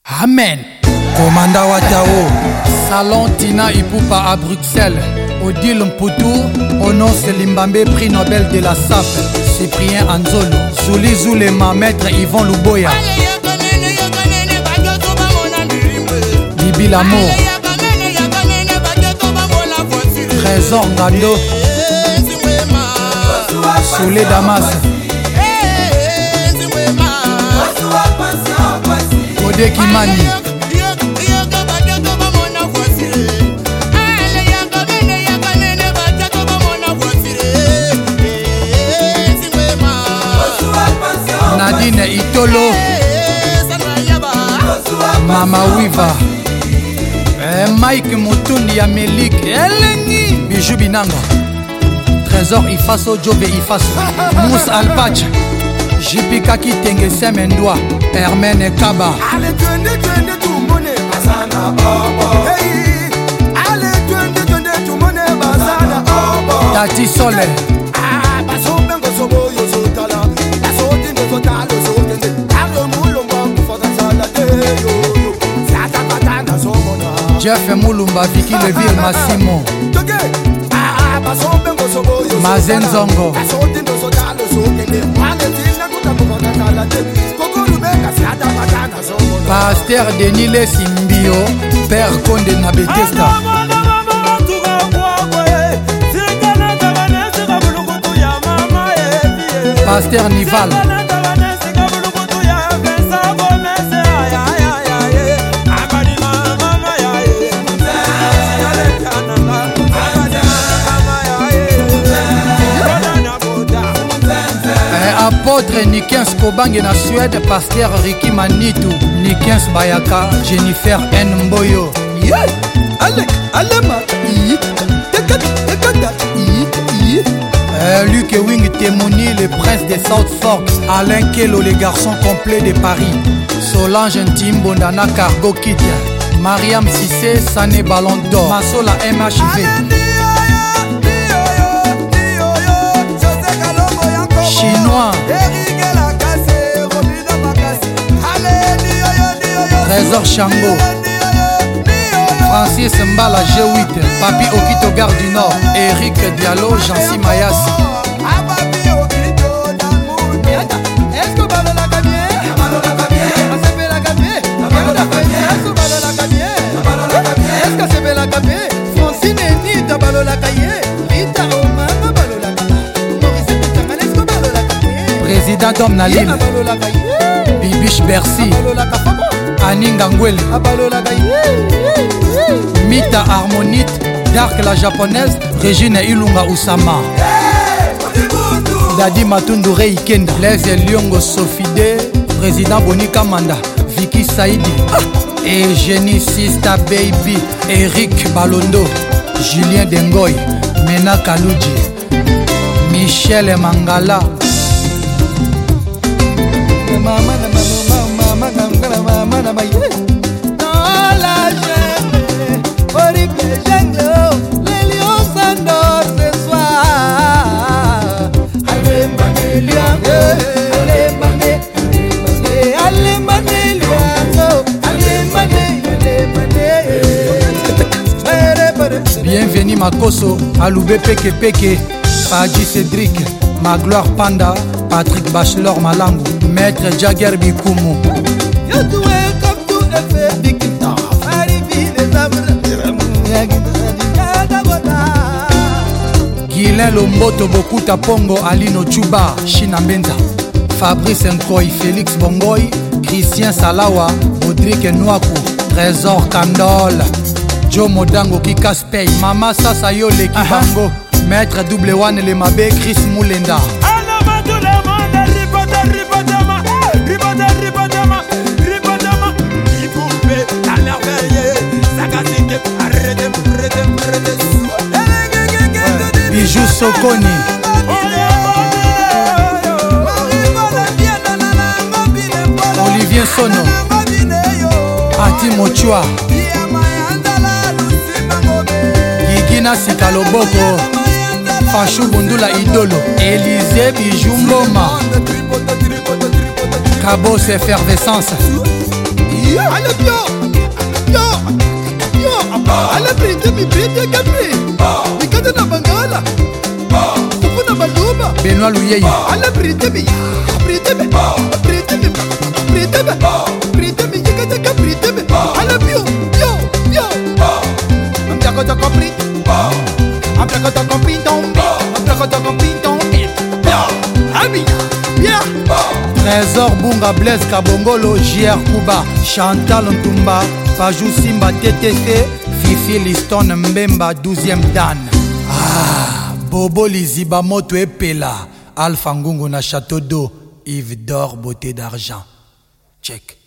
Amen. Commanda Watao, Salon Tina Ipupa à Bruxelles. Odile Mputu, Ononce Limbambe, prix Nobel de la SAP. Cyprien Anzolo, Souli Zoulema, maître Yvon Louboya. Bibi Lamour, Trésor Ngando, Soulé Damas, Odé Kimani, Nadine Itolo, Mama Wiva, Mike Mutundi Amelik, Elengi, Bijou Binanga, Trésor Ifaso, Jobe Ifaso, Mousse Alpach, Jipika Kitenge Semendwa, Hermène Kaba. Allez, tout le monde est Basana. Hey, allez, tout le monde est Basana. Tati Sole. Ah, Baso Bengo Sobo Yosotala. Baso Dino Sotalo Sotende. Alo Mulumba Kufatasala Yo. Sata Patana Somona. Jeff Moulumba, Vicky Leville, Massimo. Ah, Baso Bengo Sobo Yosotala. Mazen Zongo. Baso Dino Sotalo Sotende. Tina Kutakufatasala Koko Rubeka Sata Patana Somona. Pasteur Denile Simbio, Père Conde Nabetesta. Pasteur Nival. Apôtre Nikens Kobange na Suède, Pasteur Ricky Manitou, Nikens Bayaka, Jennifer N. Mboyo. Luc Wing Temoni, le prince des South Fork. Alain Kelo, le garçon complet de Paris. Solange Ntimbo Ndana Cargo Kid. Mariam Sissé, Sané Ballon d'Or. Masola MHV. Chinois. Trésor Chango. Francis Mbala G8, Papi Okito Gare du Nord, Eric Diallo, Jancy Mayas. Président Dom Nalim, Bibiche Bercy, Aninga Ngwele, Mita Harmonite, Dark la japonaise, Régine Ilunga Oussama, Dadi Matundu Rei Kenda, Les Liongo Sofide, Président Bonika Manda, Vicky Saidi, Eugénie Sista Baby, Eric Balondo, Julien Dengoy, Mena Kaluji, Michel Mangala. Dans la jungle, horrible jungle, les lions s'endorment ce soir. Allez mané liango, allez mané, allez mané liango, allez mané. Bienvenue Makoso, Aloubé Peke Peke, Fadji Cédric, Magloire Panda, Patrick Bachelor Malangu, Maître Jagger Bikumu. Guilain Lomboto Bokuta Pongo, Alino Chuba, China Mbenza, Fabrice Nkoy, Félix Bongoy, Christian Salawa, Rodrigue Nwaku, Trésor Kandol, Joe Modango Kikaspey, Mama Sasa Yole Kibango, Maître Double One Le Mabe, Chris Moulenda. Bijou Sokoni, Olivier Sono, Ati Mochua, Gigina Sikaloboko, Fachou Bundula Idolo, Élisée Bijou Mboma, Cabos Effervescence, Allez bien, allez brinde mi brinde capri. Mi kata na bangala. Kufu na baluma. Benoît Louyei. Allez brinde mi kata capri. Allez bien. I'm just compris. I'm just compris tombi. I'm just compris tombi. Bien. Trésor Bunga Blaise Kabongolo, JR Kuba, Chantal Ntumba, Fajou Simba TTT, Fifi Liston Mbemba 12e Dan. Bobo Liziba Moto Epela, Alpha Ngungu na Château d'eau, Yves d'or, beauté d'argent. Check.